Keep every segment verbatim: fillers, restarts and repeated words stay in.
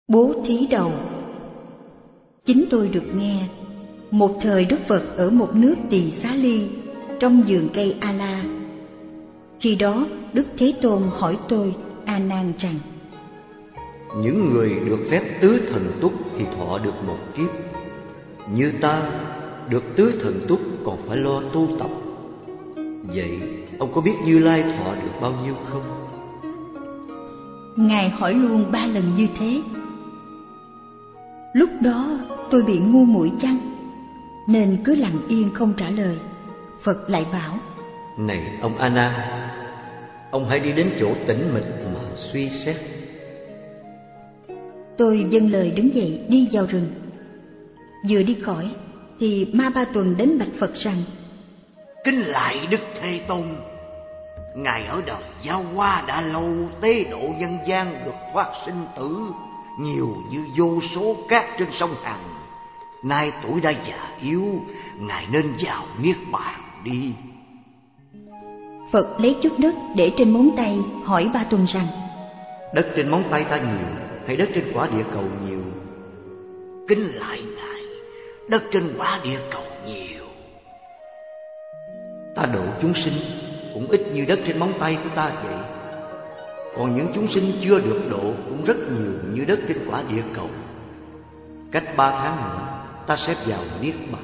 Bố thí đầu. Chính tôi được nghe, một thời Đức Phật ở một nước Tỳ Xá Ly, trong vườn cây A La. Khi đó Đức Thế Tôn hỏi tôi, A Nan, rằng: những người được phép tứ thần túc thì thọ được một kiếp, như ta được tứ thần túc còn phải lo tu tập. Vậy ông có biết Như Lai thọ được bao nhiêu không? Ngài hỏi luôn ba lần như thế. Lúc đó tôi bị ngu muội chăng, nên cứ lặng yên không trả lời. Phật lại bảo: này ông A Nan, ông hãy đi đến chỗ tĩnh mịch mà suy xét. Tôi dâng lời đứng dậy đi vào rừng. Vừa đi khỏi thì Ma Ba Tuần đến bạch Phật rằng: kính lại Đức Thế Tôn, Ngài ở đời giao hoa đã lâu, tế độ nhân gian được thoát sinh tử, nhiều như vô số cát trên sông Hằng. Nay tuổi đã già yếu, Ngài nên vào niết bàn đi. Phật lấy chút đất để trên móng tay, hỏi Ba Tuần rằng: đất trên móng tay ta nhiều hay đất trên quả địa cầu nhiều? Kính lại Ngài, đất trên quả địa cầu nhiều. Ta độ chúng sinh cũng ít như đất trên móng tay của ta vậy. Còn những chúng sinh chưa được độ cũng rất nhiều như đất trên quả địa cầu. Cách ba tháng nữa ta sẽ vào niết bàn.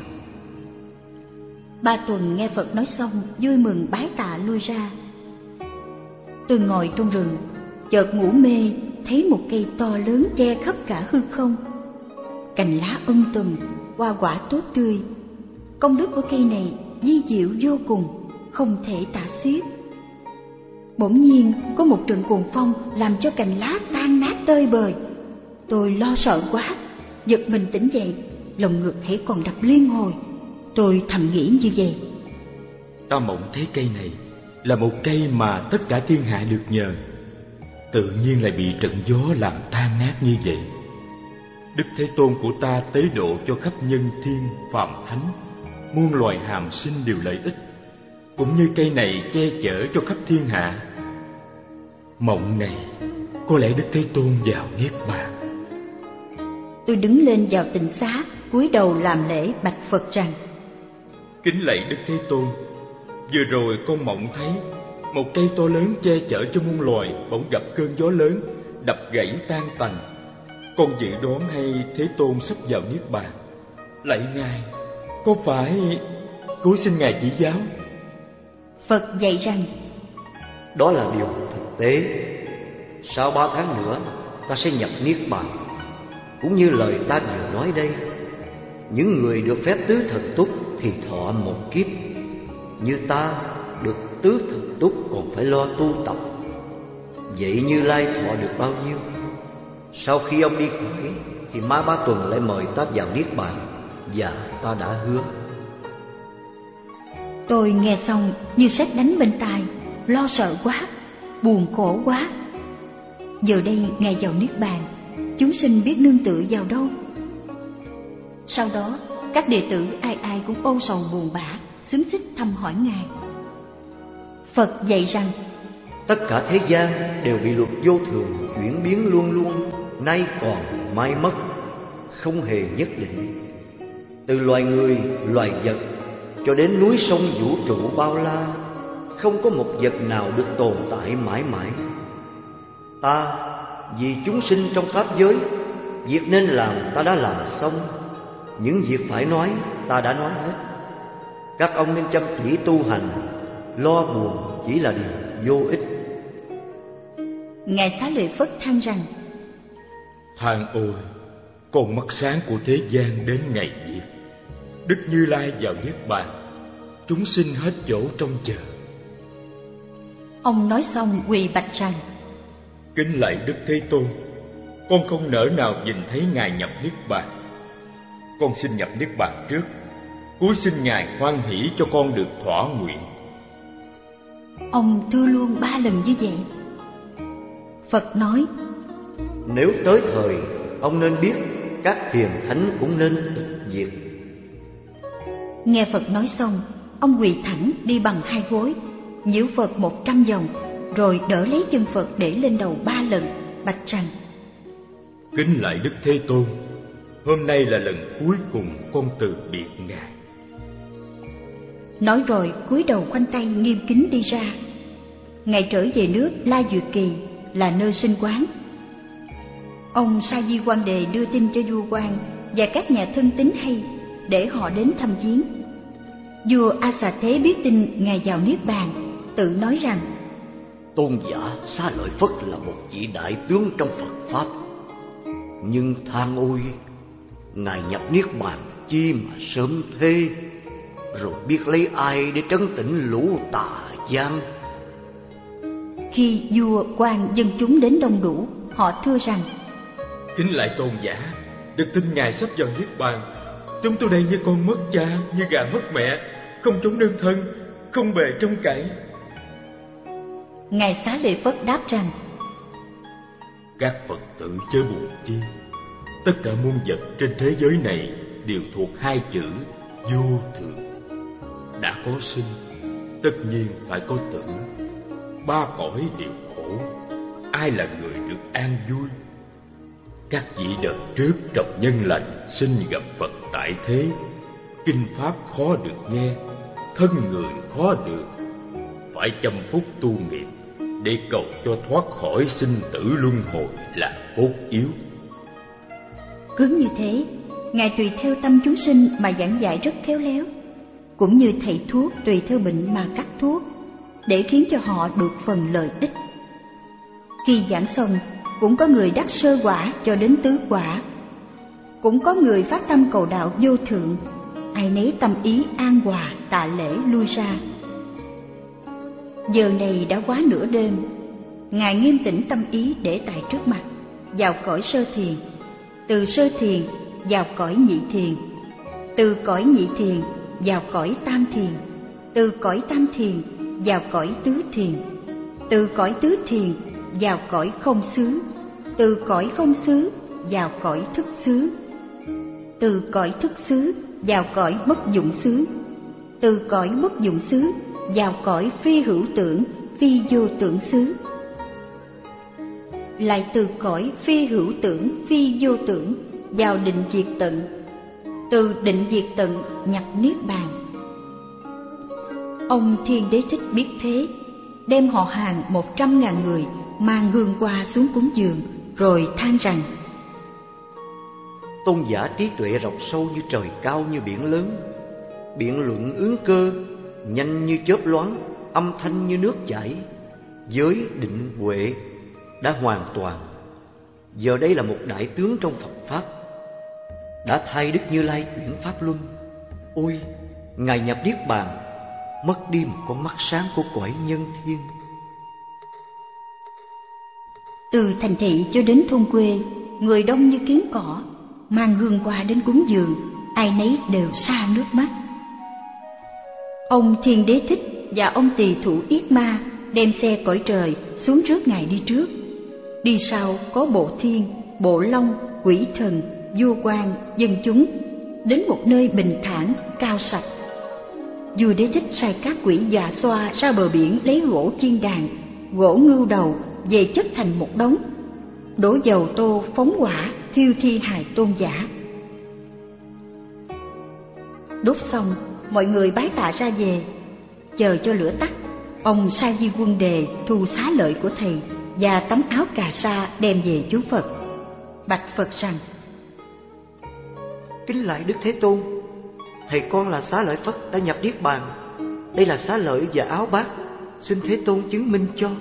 Ba Tuần nghe Phật nói xong, vui mừng bái tạ lui ra. Tôi ngồi trong rừng, chợt ngủ mê, thấy một cây to lớn che khắp cả hư không. Cành lá um tùm, hoa quả tốt tươi. Công đức của cây này vi diệu vô cùng, không thể tả xiết. Bỗng nhiên có một trận cuồng phong làm cho cành lá tan nát tơi bời. Tôi lo sợ quá, giật mình tỉnh dậy, lòng ngực hãy còn đập liên hồi. Tôi thầm nghĩ như vậy: ta mộng thấy cây này là một cây mà tất cả thiên hạ được nhờ, tự nhiên lại bị trận gió làm tan nát như vậy. Đức Thế Tôn của ta tế độ cho khắp nhân thiên phàm thánh, muôn loài hàm sinh đều lợi ích, cũng như cây này che chở cho khắp thiên hạ. Mộng này có lẽ Đức Thế Tôn vào niết bàn. Tôi đứng lên vào tịnh xá, cúi đầu làm lễ bạch Phật rằng: kính lạy Đức Thế Tôn, vừa rồi con mộng thấy một cây to lớn che chở cho muôn loài bỗng gặp cơn gió lớn, đập gãy tan tành. Con dự đoán hay Thế Tôn sắp vào niết bàn. Lạy Ngài, có phải cúi xin Ngài chỉ giáo? Phật dạy rằng: đó là điều thực tế. Sau ba tháng nữa ta sẽ nhập niết bàn. Cũng như lời ta vừa nói đây, những người được phép tứ thần túc thì thọ một kiếp, như ta được tứ thần túc còn phải lo tu tập. Vậy Như Lai thọ được bao nhiêu? Sau khi ông đi khỏi thì Ma Ba Tuần lại mời ta vào niết bàn, và ta đã hứa. Tôi nghe xong như sét đánh bên tai, lo sợ quá, buồn khổ quá. Giờ đây Ngài vào niết bàn, chúng sinh biết nương tựa vào đâu? Sau đó các đệ tử ai ai cũng âu sầu buồn bã, xúm xít thăm hỏi Ngài. Phật dạy rằng: tất cả thế gian đều bị luật vô thường chuyển biến luôn luôn, nay còn mai mất, không hề nhất định. Từ loài người, loài vật cho đến núi sông vũ trụ bao la, không có một vật nào được tồn tại mãi mãi. Ta vì chúng sinh trong pháp giới, việc nên làm ta đã làm xong, những việc phải nói ta đã nói hết. Các ông nên chăm chỉ tu hành, lo buồn chỉ là điều vô ích. Ngài Xá Lợi Phất than rằng: than ôi, con mắt sáng của thế gian đến ngày diệt. Đức Như Lai vào niết bàn, chúng sinh hết chỗ trông chờ. Ông nói xong quỳ bạch rằng: kính lạy Đức Thế Tôn, con không nỡ nào nhìn thấy Ngài nhập niết bàn. Con xin nhập niết bàn trước, cúi xin Ngài hoan hỷ cho con được thỏa nguyện. Ông thưa luôn ba lần như vậy. Phật nói: nếu tới thời, ông nên biết các hiền thánh cũng nên tịch diệt. Nghe Phật nói xong, ông quỳ thẳng đi bằng hai gối, nhiễu Phật một trăm vòng, rồi đỡ lấy chân Phật để lên đầu ba lần, bạch rằng: Kính lạy Đức Thế Tôn, hôm nay là lần cuối cùng con từ biệt Ngài. Nói rồi cúi đầu khoanh tay nghiêm kính đi ra. Ngài trở về nước La Duyệt Kỳ là nơi sinh quán. Ông Sa Di Quan Đề đưa tin cho vua Quan và các nhà thân tín hay để họ đến thăm viếng. Vua A Xà Thế biết tin Ngài vào Niết Bàn, tự nói rằng: Tôn giả Xá Lợi Phất là một vị đại tướng trong Phật Pháp, nhưng than ôi, Ngài nhập Niết Bàn chi mà sớm thế, rồi biết lấy ai để trấn tĩnh lũ tà gian. Khi vua Quan dân chúng đến đông đủ, họ thưa rằng: Kính lạy Tôn giả, được tin Ngài sắp vào Niết Bàn. Chúng tôi đây như con mất cha, như gà mất mẹ, không chống đơn thân, không bề trông cậy. Ngài Xá Lợi Phất đáp rằng: Các Phật tử chớ buồn chi, tất cả muôn vật trên thế giới này đều thuộc hai chữ vô thường. Đã có sinh, tất nhiên phải có tử. Ba cõi đều khổ, ai là người được an vui? Các vị đời trước trồng nhân lành, xin gặp Phật tại thế. Kinh pháp khó được nghe, thân người khó được, phải chăm phúc tu nghiệp để cầu cho thoát khỏi sinh tử luân hồi là cốt yếu. Cứ như thế, Ngài tùy theo tâm chúng sinh mà giảng dạy rất khéo léo, cũng như thầy thuốc tùy theo bệnh mà cắt thuốc, để khiến cho họ được phần lợi ích. Khi giảng xong, cũng có người đắc sơ quả cho đến tứ quả, cũng có người phát tâm cầu đạo vô thượng, ai nấy tâm ý an hòa tạ lễ lui ra. Giờ này đã quá nửa đêm, Ngài nghiêm tĩnh tâm ý để tại trước mặt, vào cõi sơ thiền, từ sơ thiền vào cõi nhị thiền, từ cõi nhị thiền vào cõi tam thiền, từ cõi tam thiền vào cõi tứ thiền, từ cõi tứ thiền vào cõi không xứ, từ cõi không xứ vào cõi thức xứ, từ cõi thức xứ vào cõi bất dụng xứ, từ cõi bất dụng xứ vào cõi phi hữu tưởng, phi vô tưởng xứ, lại từ cõi phi hữu tưởng, phi vô tưởng vào định diệt tận, từ định diệt tận nhập Niết Bàn. Ông Thiên Đế Thích biết thế, đem họ hàng một trăm ngàn người mang hương hoa xuống cúng dường, rồi than rằng: Tôn giả trí tuệ rộng sâu như trời cao như biển lớn, biện luận ứng cơ, nhanh như chớp loáng, âm thanh như nước chảy, giới định huệ đã hoàn toàn. Giờ đây là một đại tướng trong Phật Pháp, đã thay Đức Như Lai chuyển Pháp Luân. Ôi, Ngài nhập Niết Bàn, mất đi một con mắt sáng của cõi nhân thiên. Từ thành thị cho đến thôn quê, người đông như kiến cỏ, mang hương hoa đến cúng dường, ai nấy đều xa nước mắt. Ông Thiên Đế Thích và ông Tỳ Thủ Yết Ma đem xe cõi trời xuống trước Ngài đi trước. Đi sau có Bộ Thiên, Bộ Long, Quỷ Thần, vua quan, dân chúng, đến một nơi bình thản, cao sạch. Vua Đế Thích sai các quỷ dạ xoa ra bờ biển lấy gỗ chiên đàn, gỗ ngưu đầu về chất thành một đống, đổ dầu tô phóng hỏa thiêu thi hài tôn giả. Đốt xong, mọi người bái tạ ra về. Chờ cho lửa tắt, ông Sa Di Quân Đề thu xá lợi của thầy và tấm áo cà sa đem về chốn Phật, bạch Phật rằng: Kính lạy Đức Thế Tôn, thầy con là Xá Lợi Phất đã nhập Niết Bàn. Đây là xá lợi và áo bát, xin Thế Tôn chứng minh cho.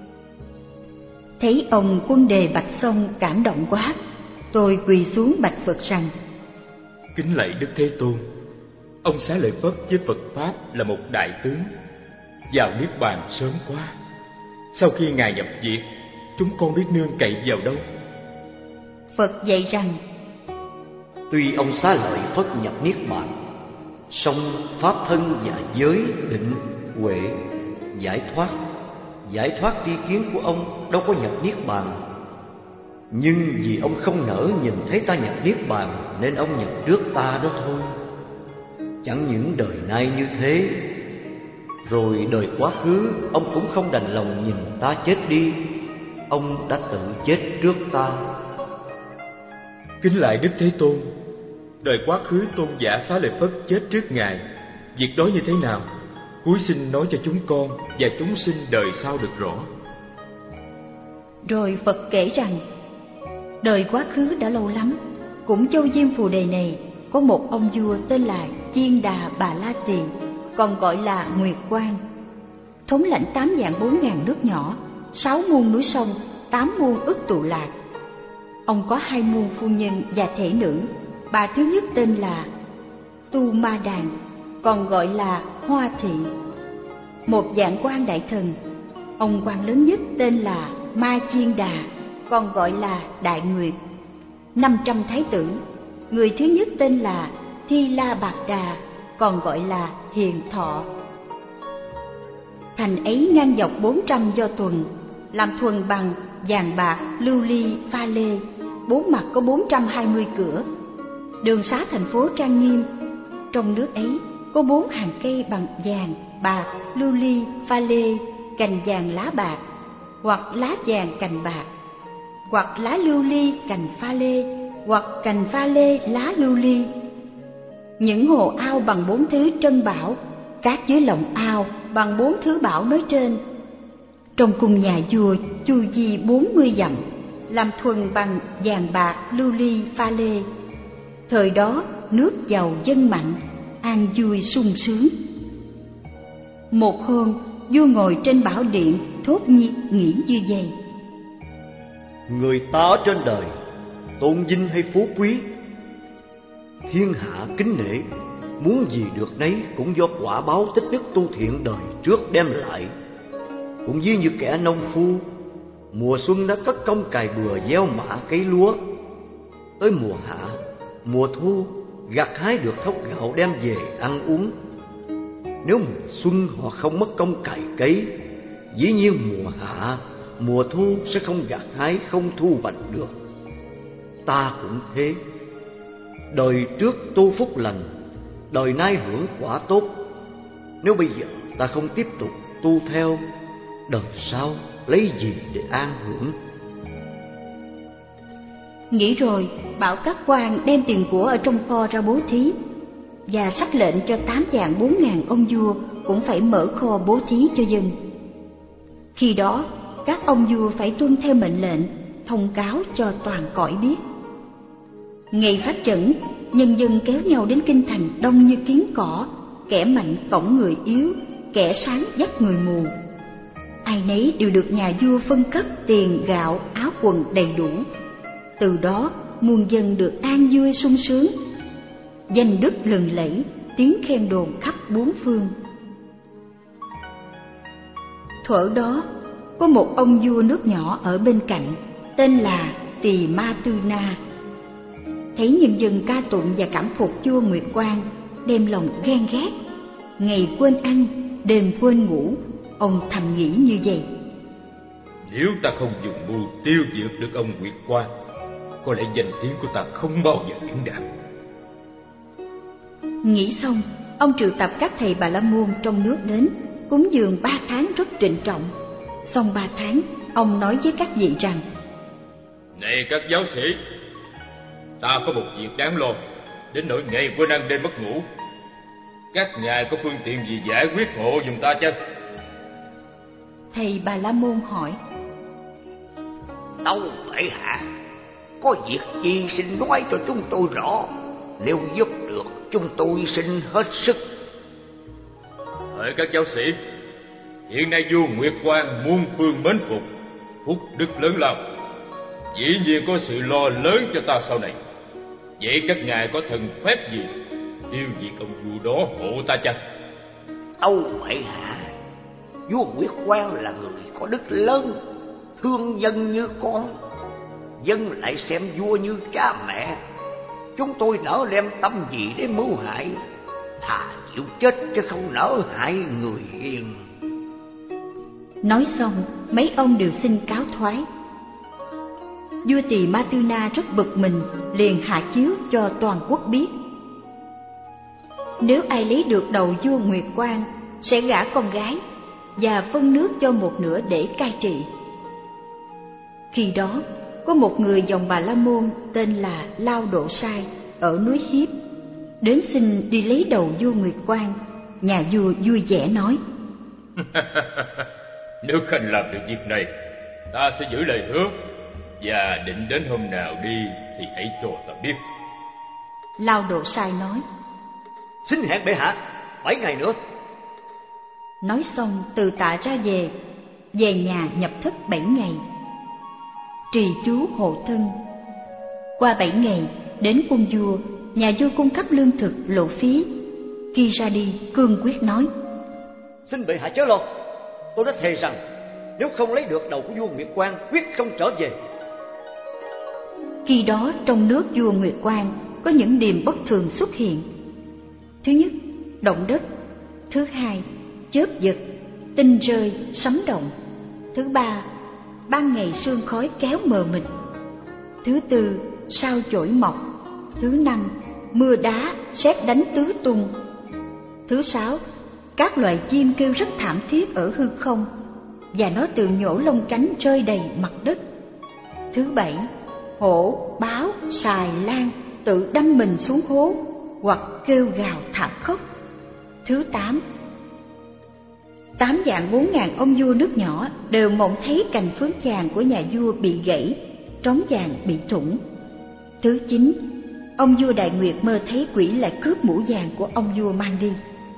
Thấy ông Quân Đề bạch xong cảm động quá, tôi quỳ xuống bạch Phật rằng: Kính lạy Đức Thế Tôn, ông Xá Lợi Phất với Phật Pháp là một đại tướng, vào Niết Bàn sớm quá. Sau khi Ngài nhập diệt, chúng con biết nương cậy vào đâu? Phật dạy rằng: Tuy ông Xá Lợi Phất nhập Niết Bàn, song pháp thân và giới định huệ giải thoát giải thoát tri kiến của ông đâu có nhập Niết Bàn. Nhưng vì ông không nỡ nhìn thấy ta nhập Niết Bàn, nên ông nhập trước ta đó thôi. Chẳng những đời nay như thế, rồi đời quá khứ ông cũng không đành lòng nhìn ta chết đi, ông đã tự chết trước ta. Kính lại Đức Thế Tôn, đời quá khứ tôn giả Xá Lợi Phất chết trước Ngài, việc đó như thế nào? Cúi xin nói cho chúng con và chúng sinh đời sau được rõ. Rồi Phật kể rằng, đời quá khứ đã lâu lắm, cũng châu Diêm Phù Đề này có một ông vua tên là Chiên Đà Bà La Tỳ, còn gọi là Nguyệt Quang, thống lãnh tám vạn bốn ngàn nước nhỏ, sáu muôn núi sông, tám muôn ức tụ lạc. Ông có hai muôn phu nhân và thể nữ. Bà thứ nhất tên là Tu Ma Đàn, còn gọi là Hoa Thị. Một vạn quan đại thần. Ông quan lớn nhất tên là Ma Chiên Đà, còn gọi là Đại Nguyệt. Năm trăm thái tử. Người thứ nhất tên là Thi La Bạc Đà, còn gọi là Hiền Thọ. Thành ấy ngang dọc bốn trăm do tuần, làm thuần bằng vàng bạc, lưu ly, pha lê. Bốn mặt có bốn trăm hai mươi cửa. Đường xá thành phố trang nghiêm. Trong nước ấy có bốn hàng cây bằng vàng, bạc, lưu ly, pha lê, cành vàng lá bạc, hoặc lá vàng cành bạc, hoặc lá lưu ly cành pha lê, hoặc cành pha lê lá lưu ly. Những hồ ao bằng bốn thứ trân bảo, cát dưới lòng ao bằng bốn thứ bảo nói trên. Trong cung nhà vua chu vi bốn mươi dặm, làm thuần bằng vàng bạc, lưu ly, pha lê. Thời đó nước giàu dân mạnh, an vui sung sướng. Một hôm, vua ngồi trên bảo điện thốt nhiên nghĩ như vậy: Người ta ở trên đời, tôn vinh hay phú quý, thiên hạ kính nể, muốn gì được nấy cũng do quả báo tích đức tu thiện đời trước đem lại. Cũng ví như kẻ nông phu, mùa xuân đã cất công cày bừa gieo mạ cấy lúa, tới mùa hạ, mùa thu gặt hái được thóc gạo đem về ăn uống. Nếu mùa xuân họ không mất công cày cấy, dĩ nhiên mùa hạ, mùa thu sẽ không gặt hái, không thu hoạch được. Ta cũng thế, đời trước tu phúc lành, đời nay hưởng quả tốt. Nếu bây giờ ta không tiếp tục tu theo, đời sau lấy gì để an hưởng? Nghĩ rồi, bảo các quan đem tiền của ở trong kho ra bố thí, và sắc lệnh cho tám vạn bốn ngàn ông vua cũng phải mở kho bố thí cho dân. Khi đó, các ông vua phải tuân theo mệnh lệnh, thông cáo cho toàn cõi biết. Ngày phát chẩn, nhân dân kéo nhau đến kinh thành đông như kiến cỏ, kẻ mạnh cõng người yếu, kẻ sáng dắt người mù. Ai nấy đều được nhà vua phân cấp tiền, gạo, áo quần đầy đủ. Từ đó, muôn dân được an vui sung sướng, danh đức lừng lẫy, tiếng khen đồn khắp bốn phương. Thuở đó, có một ông vua nước nhỏ ở bên cạnh, tên là Tỳ Ma Tư Na. Thấy nhân dân ca tụng và cảm phục vua Nguyệt Quang, đem lòng ghen ghét, ngày quên ăn, đêm quên ngủ. Ông thầm nghĩ như vậy: Nếu ta không dùng mưu tiêu diệt được ông Nguyệt Quang, có lẽ danh tiếng của ta không bao giờ đứng đạt. Nghĩ xong, ông triệu tập các thầy Bà La Môn trong nước đến, cúng dường ba tháng rất trịnh trọng. Xong ba tháng, ông nói với các vị rằng: Này các giáo sĩ, ta có một việc đáng lo, đến nỗi ngày quên ăn đêm mất ngủ. Các ngài có phương tiện gì giải quyết hộ giùm ta chăng? Thầy Bà La Môn hỏi: Tâu bệ hạ, có việc gì xin nói cho chúng tôi rõ, nếu giúp được chúng tôi xin hết sức. Hỡi các giáo sĩ, hiện nay vua Nguyệt Quang muôn phương mến phục, phúc đức lớn lao, dĩ nhiên có sự lo lớn cho ta sau này. Vậy các ngài có thần phép gì tiêu diệt ông vua đó hộ ta chăng? Tâu bệ hạ, vua Nguyệt Quang là người có đức lớn, thương dân như con, dân lại xem vua như cha mẹ. Chúng tôi nỡ đem tâm gì để mưu hại, thà chịu chết chứ không nỡ hại người hiền. Nói xong, mấy ông đều xin cáo thoái. Vua Tỳ Ma Tư Na rất bực mình, liền hạ chiếu cho toàn quốc biết: Nếu ai lấy được đầu vua Nguyệt Quang, sẽ gả con gái và phân nước cho một nửa để cai trị. Khi đó, có một người dòng Bà La Môn tên là Lao Độ Sai ở núi Hiếp đến xin đi lấy đầu vua Nguyệt Quang. Nhà vua vui vẻ nói: Nếu Khanh làm được việc này, ta sẽ giữ lời hứa, và định đến hôm nào đi thì hãy cho ta biết. Lao Độ Sai nói: Xin hẹn bệ hạ bảy ngày nữa. Nói xong từ tạ ra về, về nhà nhập thất bảy ngày, trì chú hộ thân. Qua bảy ngày, đến cung vua, nhà vua cung cấp lương thực lộ phí. Khi ra đi, cương quyết nói: Xin bệ hạ chớ lo, tôi đã thề rằng nếu không lấy được đầu của vua Nguyệt Quang, quyết không trở về. Khi đó trong nước vua Nguyệt Quang có những điềm bất thường xuất hiện. Thứ nhất, động đất. Thứ hai, chớp giật, tinh rơi, sấm động. Thứ ba, ban ngày sương khói kéo mờ mịt. Thứ tư, sao chổi mọc. Thứ năm, mưa đá, sét đánh tứ tung. Thứ sáu, các loài chim kêu rất thảm thiết ở hư không, và nó tự nhổ lông cánh rơi đầy mặt đất. Thứ bảy, hổ, báo, sài, lan tự đâm mình xuống hố hoặc kêu gào thảm khốc. Thứ tám, tám vạn bốn ngàn ông vua nước nhỏ đều mộng thấy cành phướng vàng của nhà vua bị gãy, trống vàng bị thủng. Thứ chín, ông vua Đại Nguyệt mơ thấy quỷ lại cướp mũ vàng của ông vua mang đi.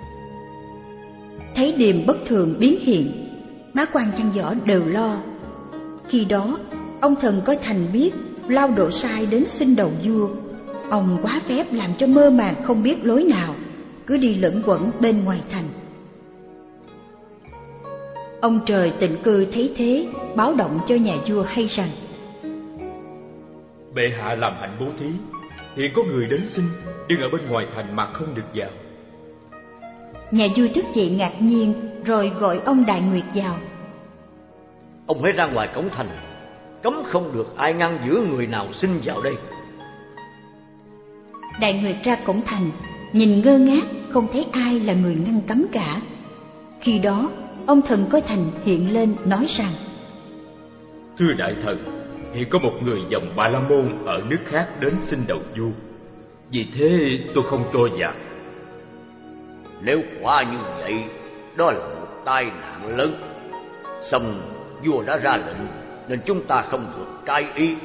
Thấy điềm bất thường biến hiện, má quan văn võ đều lo. Khi đó, ông thần coi thành biết Lao Độ Sai đến xin đầu vua. Ông quá phép làm cho mơ màng không biết lối nào, cứ đi lẫn quẩn bên ngoài thành. Ông trời tịnh cư thấy thế, báo động cho nhà vua hay rằng: Bệ hạ làm hạnh bố thí, hiện có người đến xin, nhưng ở bên ngoài thành mà không được vào. Nhà vua thức dậy ngạc nhiên, rồi gọi ông Đại Nguyệt vào. Ông hãy ra ngoài cổng thành, cấm không được ai ngăn giữa người nào xin vào đây. Đại Nguyệt ra cổng thành, nhìn ngơ ngác, không thấy ai là người ngăn cấm cả. Khi đó, ông thần coi thành hiện lên nói rằng: Thưa đại thần, hiện có một người dòng Bà La Môn ở nước khác đến xin đầu vua, vì thế tôi không cho vào. Nếu quả như vậy, đó là một tai nạn lớn. Song vua đã ra lệnh, nên chúng ta không được trái ý.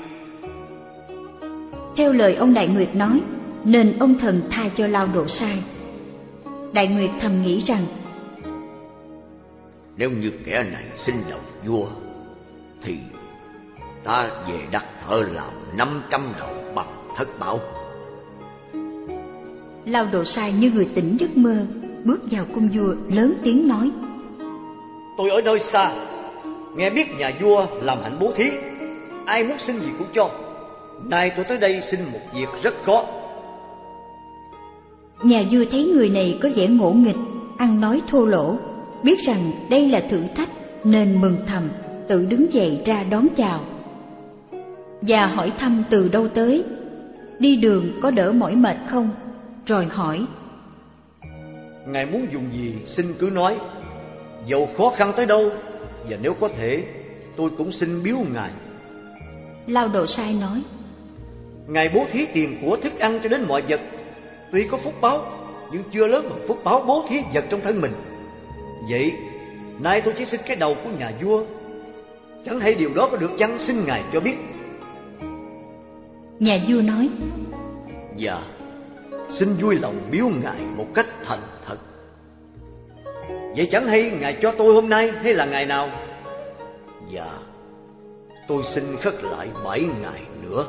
Theo lời ông Đại Nguyệt nói, nên ông thần tha cho Lao Độ Sai. Đại Nguyệt thầm nghĩ rằng: Nếu như kẻ này xin đầu vua, thì ta về đặt thợ làm năm trăm đầu bằng thất bảo. Lao Độ Sai như người tỉnh giấc mơ, bước vào cung vua lớn tiếng nói: Tôi ở nơi xa, nghe biết nhà vua làm hạnh bố thí, ai muốn xin gì cũng cho. Nay tôi tới đây xin một việc rất khó. Nhà vua thấy người này có vẻ ngỗ nghịch, ăn nói thô lỗ, biết rằng đây là thử thách nên mừng thầm, tự đứng dậy ra đón chào và hỏi thăm từ đâu tới, đi đường có đỡ mỏi mệt không, rồi hỏi: Ngài muốn dùng gì xin cứ nói, dầu khó khăn tới đâu, và nếu có thể tôi cũng xin biếu ngài. Lao Độ Sai nói: Ngài bố thí tiền của thức ăn cho đến mọi vật, tuy có phúc báo nhưng chưa lớn bằng phúc báo bố thí vật trong thân mình. Vậy nay tôi chỉ xin cái đầu của nhà vua, chẳng hay điều đó có được chăng, xin ngài cho biết. Nhà vua nói: Dạ, xin vui lòng biếu ngài một cách thành thật. Vậy chẳng hay ngài cho tôi hôm nay hay là ngày nào? Dạ, tôi xin khất lại bảy ngày nữa.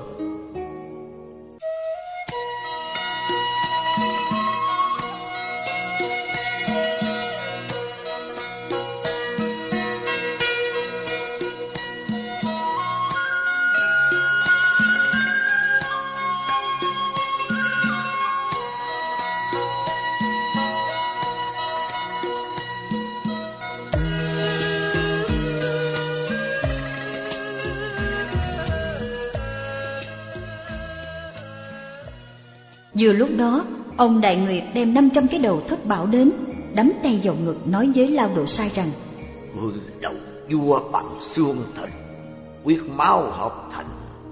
Vừa lúc đó, ông Đại Nguyệt đem năm trăm cái đầu thất bảo đến, đắm tay vào ngực nói với Lao Độ Sai rằng: Ngươi đầu vua bằng xương thịt, huyết máu hợp thành,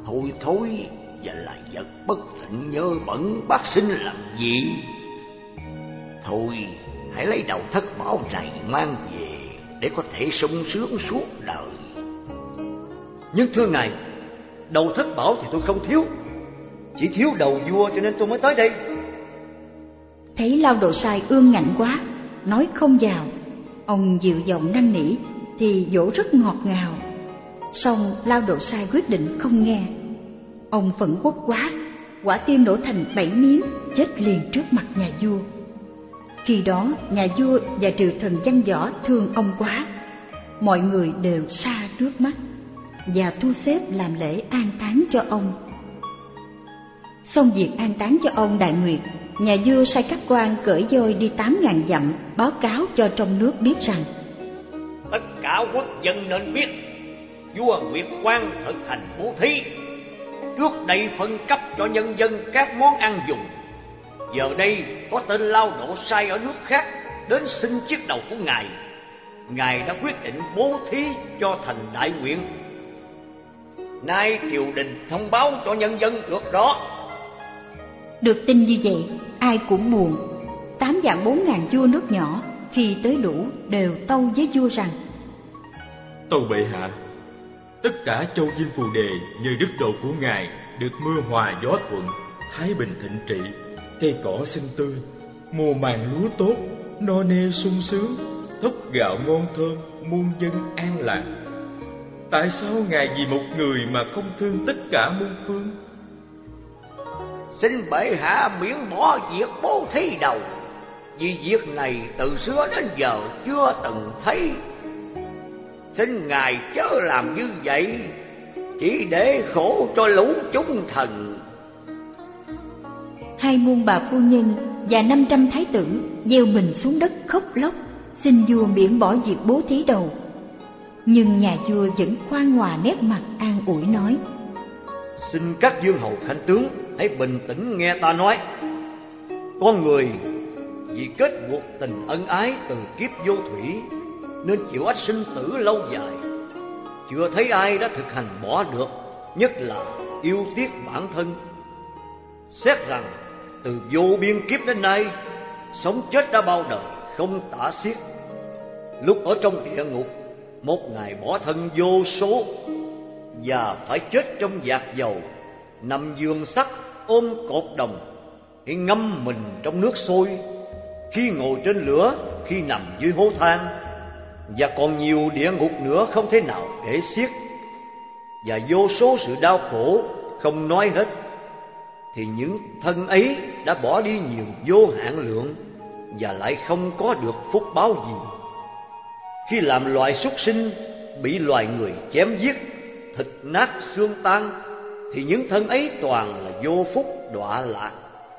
hôi thối và là vật bất tịnh nhơ bẩn, bác xin làm gì? Thôi, hãy lấy đầu thất bảo này mang về để có thể sung sướng suốt đời. Nhưng thưa ngài, đầu thất bảo thì tôi không thiếu, chỉ thiếu đầu vua cho nên tôi mới tới đây. Thấy Lao Độ Sai ương ngạnh quá, nói không vào, ông dịu giọng năn nỉ thì dỗ rất ngọt ngào. Song Lao Độ Sai quyết định không nghe. Ông phẫn uất quá, quả tim nổ thành bảy miếng, chết liền trước mặt nhà vua. Khi đó nhà vua và triều thần văn võ thương ông quá, mọi người đều xa nước mắt và thu xếp làm lễ an táng cho ông. Xong việc an táng cho ông Đại Nguyệt, nhà vua sai các quan cởi voi đi tám ngàn dặm báo cáo cho trong nước biết rằng: tất cả quốc dân nên biết, vua Nguyệt Quang thực hành bố thí, trước đây phân cấp cho nhân dân các món ăn dùng. Giờ đây có tên Lao Độ Sai ở nước khác đến xin chiếc đầu của ngài, ngài đã quyết định bố thí cho thành đại nguyện. Nay triều đình thông báo cho nhân dân được đó. Được tin như vậy, ai cũng buồn. Tám vạn bốn ngàn vua nước nhỏ khi tới đủ đều tâu với vua rằng: tâu bệ hạ, tất cả châu Diêm Phù Đề nhờ đức độ của ngài được mưa hòa gió thuận, thái bình thịnh trị, cây cỏ xinh tươi, mùa màng lúa tốt, no nê sung sướng, thóc gạo ngon thơm, muôn dân an lạc. Tại sao ngài vì một người mà không thương tất cả muôn phương? Xin bệ hạ miễn bỏ việc bố thí đầu, vì việc này từ xưa đến giờ chưa từng thấy. Xin ngài chớ làm như vậy, chỉ để khổ cho lũ chúng thần. Hai muôn bà phu nhân và năm trăm thái tử gieo mình xuống đất khóc lóc, xin vua miễn bỏ việc bố thí đầu. Nhưng nhà vua vẫn khoan hòa nét mặt an ủi nói: xin các vương hầu khanh tướng hãy bình tĩnh nghe ta nói. Con người vì kết buộc tình ân ái từ kiếp vô thủy nên chịu ách sinh tử lâu dài, chưa thấy ai đã thực hành bỏ được, nhất là yêu tiếc bản thân. Xét rằng từ vô biên kiếp đến nay, sống chết đã bao đời không tả xiết. Lúc ở trong địa ngục, một ngày bỏ thân vô số, và phải chết trong vạc dầu, nằm giường sắt ôm cột đồng, khi ngâm mình trong nước sôi, khi ngồi trên lửa, khi nằm dưới hố than, và còn nhiều địa ngục nữa không thể nào kể xiết, và vô số sự đau khổ không nói hết. Thì những thân ấy đã bỏ đi nhiều vô hạn lượng, và lại không có được phúc báo gì. Khi làm loài súc sinh, bị loài người chém giết, thịt nát xương tan, thì những thân ấy toàn là vô phúc đọa lạc.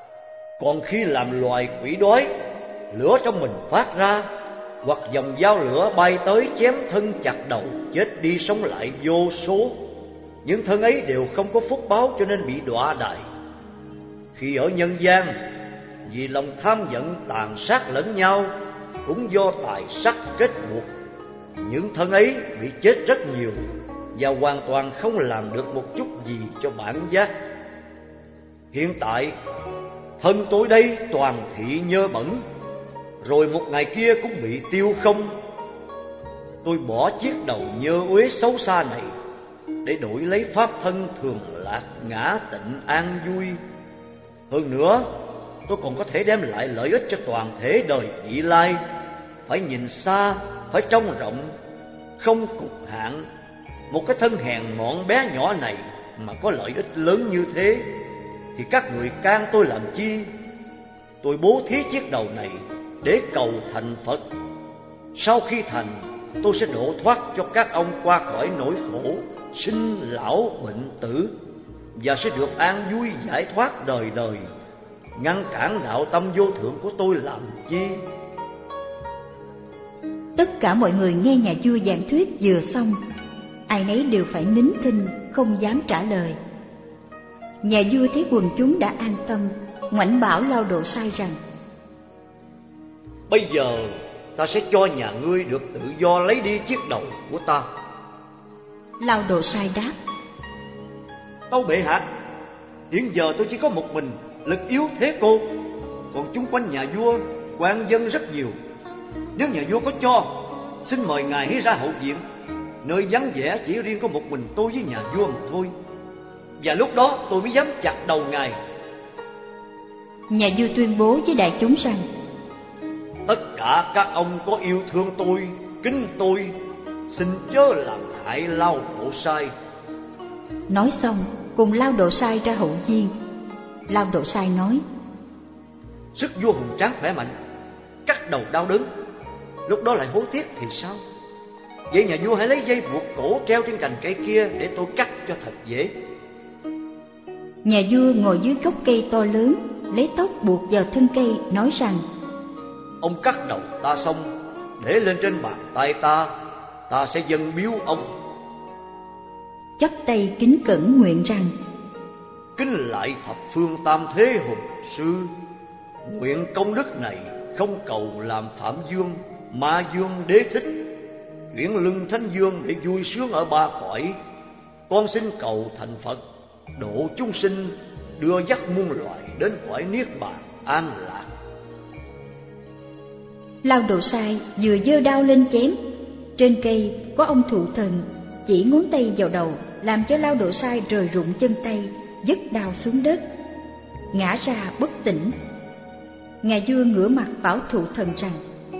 Còn khi làm loài quỷ đói, lửa trong mình phát ra, hoặc dòng dao lửa bay tới chém thân chặt đầu, chết đi sống lại vô số, những thân ấy đều không có phúc báo cho nên bị đọa đày. Khi ở nhân gian, vì lòng tham giận tàn sát lẫn nhau, cũng do tài sắc kết buộc, những thân ấy bị chết rất nhiều và hoàn toàn không làm được một chút gì cho bản giác. Hiện tại, thân tôi đây toàn thị nhơ bẩn, rồi một ngày kia cũng bị tiêu không. Tôi bỏ chiếc đầu nhơ uế xấu xa này để đổi lấy pháp thân thường lạc ngã tịnh an vui. Hơn nữa, tôi còn có thể đem lại lợi ích cho toàn thể đời vị lai. Phải nhìn xa, phải trông rộng, không cục hạn. Một cái thân hèn mọn bé nhỏ này mà có lợi ích lớn như thế, thì các người can tôi làm chi? Tôi bố thí chiếc đầu này để cầu thành Phật. Sau khi thành, tôi sẽ độ thoát cho các ông qua khỏi nỗi khổ sinh lão bệnh tử, và sẽ được an vui giải thoát đời đời. Ngăn cản đạo tâm vô thượng của tôi làm chi? Tất cả mọi người nghe nhà vua giảng thuyết vừa xong, ai nấy đều phải nín thinh, không dám trả lời. Nhà vua thấy quần chúng đã an tâm, ngoảnh bảo Lao Độ Sai rằng: bây giờ ta sẽ cho nhà ngươi được tự do lấy đi chiếc đầu của ta. Lao Độ Sai đáp: Tâu bệ hạ, hiện giờ tôi chỉ có một mình, lực yếu thế cô, còn chung quanh nhà vua quan dân rất nhiều. Nếu nhà vua có cho, xin mời ngài hãy ra hậu viện, nơi vắng vẻ chỉ riêng có một mình tôi với nhà vua mà thôi. Và lúc đó tôi mới dám chặt đầu ngài. Nhà vua tuyên bố với đại chúng rằng: Tất cả các ông có yêu thương tôi, kính tôi, xin chớ làm hại Lao Độ Sai. Nói xong cùng Lao Độ Sai ra hậu viên. Lao Độ Sai nói: Sức vua hùng tráng khỏe mạnh, cắt đầu đau đớn, lúc đó lại hối tiếc thì sao? Vậy nhà vua hãy lấy dây buộc cổ treo trên cành cây kia để tôi cắt cho thật dễ. Nhà vua ngồi dưới gốc cây to lớn, lấy tóc buộc vào thân cây, nói rằng: Ông cắt đầu ta xong, để lên trên bàn tay ta, ta sẽ dâng biếu ông. Chắp tay kính cẩn nguyện rằng: Kính lại thập phương tam thế hùng sư, nguyện công đức này không cầu làm Phạm Dương, Ma Dương, Đế Thích, chuyển lưng Thánh Dương để vui sướng ở ba cõi. Con xin cầu thành Phật, độ chúng sinh, đưa dắt muôn loài đến cõi niết bàn an lạc. Lao Độ Sai vừa giơ đao lên chém. Trên cây có ông thụ thần chỉ ngón tay vào đầu, làm cho Lao Độ Sai rời rụng chân tay, vứt đao xuống đất, ngã ra bất tỉnh. Ngài vua ngửa mặt bảo thụ thần rằng: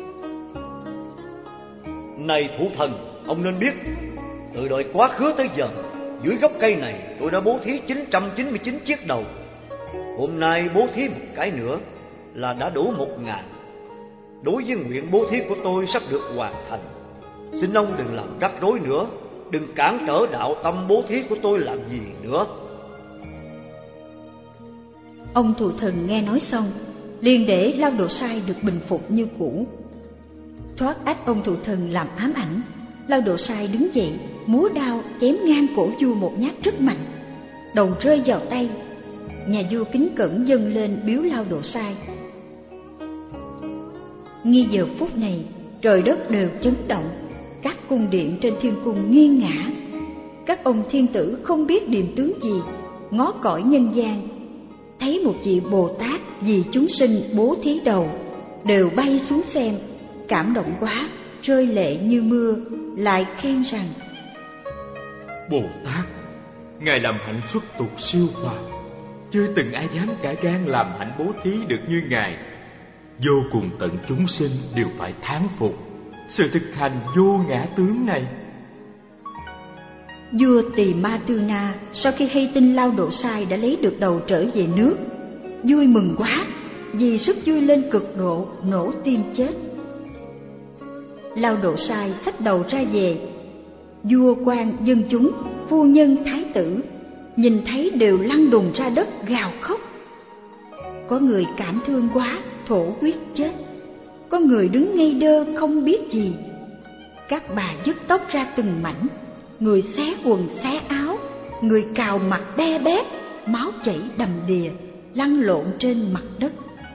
Này thụ thần, ông nên biết, từ đời quá khứ tới giờ, dưới gốc cây này tôi đã bố thí chín trăm chín mươi chín chiếc đầu. Hôm nay bố thí một cái nữa là đã đủ một ngàn. Đối với nguyện bố thí của tôi sắp được hoàn thành, xin ông đừng làm rắc rối nữa, đừng cản trở đạo tâm bố thí của tôi làm gì nữa. Ông thụ thần nghe nói xong, liền để Lao Độ Sai được bình phục như cũ. Thoát ách ông thụ thần làm ám ảnh, Lao Độ Sai đứng dậy, múa đao chém ngang cổ vua một nhát rất mạnh, đầu rơi vào tay. Nhà vua kính cẩn dâng lên biếu Lao Độ Sai. Ngay giờ phút này, trời đất đều chấn động, các cung điện trên thiên cung nghiêng ngả. Các ông thiên tử không biết điềm tướng gì, ngó cõi nhân gian, thấy một vị Bồ Tát vì chúng sinh bố thí đầu, đều bay xuống xem, cảm động quá, rơi lệ như mưa, lại khen rằng: Bồ Tát, ngài làm hạnh xuất tục siêu phàm, chưa từng ai dám cả gan làm hạnh bố thí được như ngài. Vô cùng tận chúng sinh đều phải thán phục sự thực hành vô ngã tướng này. Vua Tỳ Ma Tư Na sau khi hay tin Lao Độ Sai đã lấy được đầu trở về nước, vui mừng quá, vì sức vui lên cực độ, nổ tim chết. Lao Độ Sai xách đầu ra về. Vua quan dân chúng, phu nhân thái tử nhìn thấy đều lăn đùng ra đất gào khóc. Có người cảm thương quá, thổ huyết chết. Có người đứng ngây đơ không biết gì. Các bà dứt tóc ra từng mảnh, người xé quần xé áo, người cào mặt be bét, máu chảy đầm đìa, lăn lộn trên mặt đất.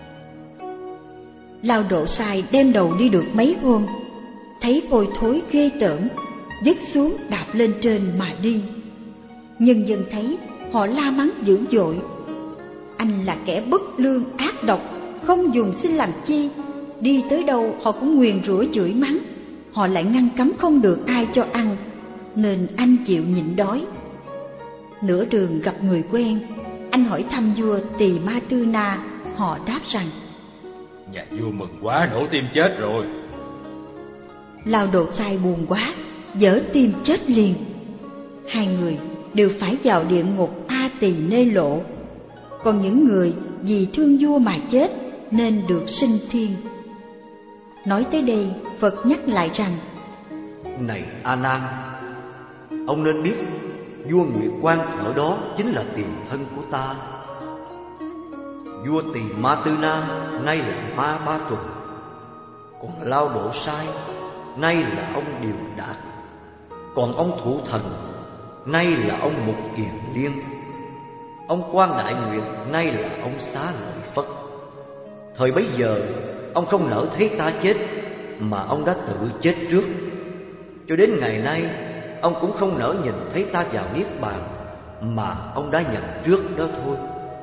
Lao Độ Sai đem đầu đi được mấy hôm, thấy hôi thối ghê tởm, dứt xuống đạp lên trên mà đi. Nhân dân thấy, họ la mắng dữ dội: Anh là kẻ bất lương ác độc, không dùng xin làm chi. Đi tới đâu họ cũng nguyền rủa chửi mắng, họ lại ngăn cấm không được ai cho ăn, nên anh chịu nhịn đói. Nửa đường gặp người quen, anh hỏi thăm vua Tỳ Ma Tư Na. Họ đáp rằng: Nhà vua mừng quá, nổ tim chết rồi. Lao Độ Sai buồn quá, dở tim chết liền. Hai người đều phải vào địa ngục A Tỳ Nê Lộ, còn những người vì thương vua mà chết nên được sinh thiên. Nói tới đây, Phật nhắc lại rằng: Này A Nan, ông nên biết vua Nguyệt Quan ở đó chính là tiền thân của ta. Vua Tỳ Ma Tư Na nay là Ma Ba Tuần, còn Lao Độ Sai nay là ông Điều Đạt, còn ông Thủ Thần nay là ông Mục Kiền Liên, ông Quan Đại Nguyện nay là ông Xá Lợi Phất. Thời bấy giờ ông không nỡ thấy ta chết, mà ông đã tự chết trước. Cho đến ngày nay ông cũng không nỡ nhìn thấy ta vào niết bàn, mà ông đã nhận trước đó thôi.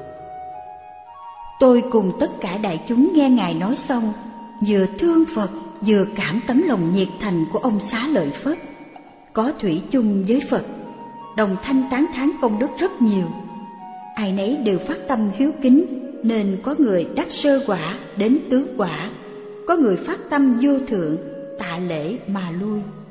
Tôi cùng tất cả đại chúng nghe Ngài nói xong, vừa thương Phật, vừa cảm tấm lòng nhiệt thành của ông Xá Lợi Phất, có thủy chung với Phật, đồng thanh tán thán công đức rất nhiều. Ai nấy đều phát tâm hiếu kính, nên có người đắc sơ quả đến tứ quả, có người phát tâm vô thượng, tạ lễ mà lui.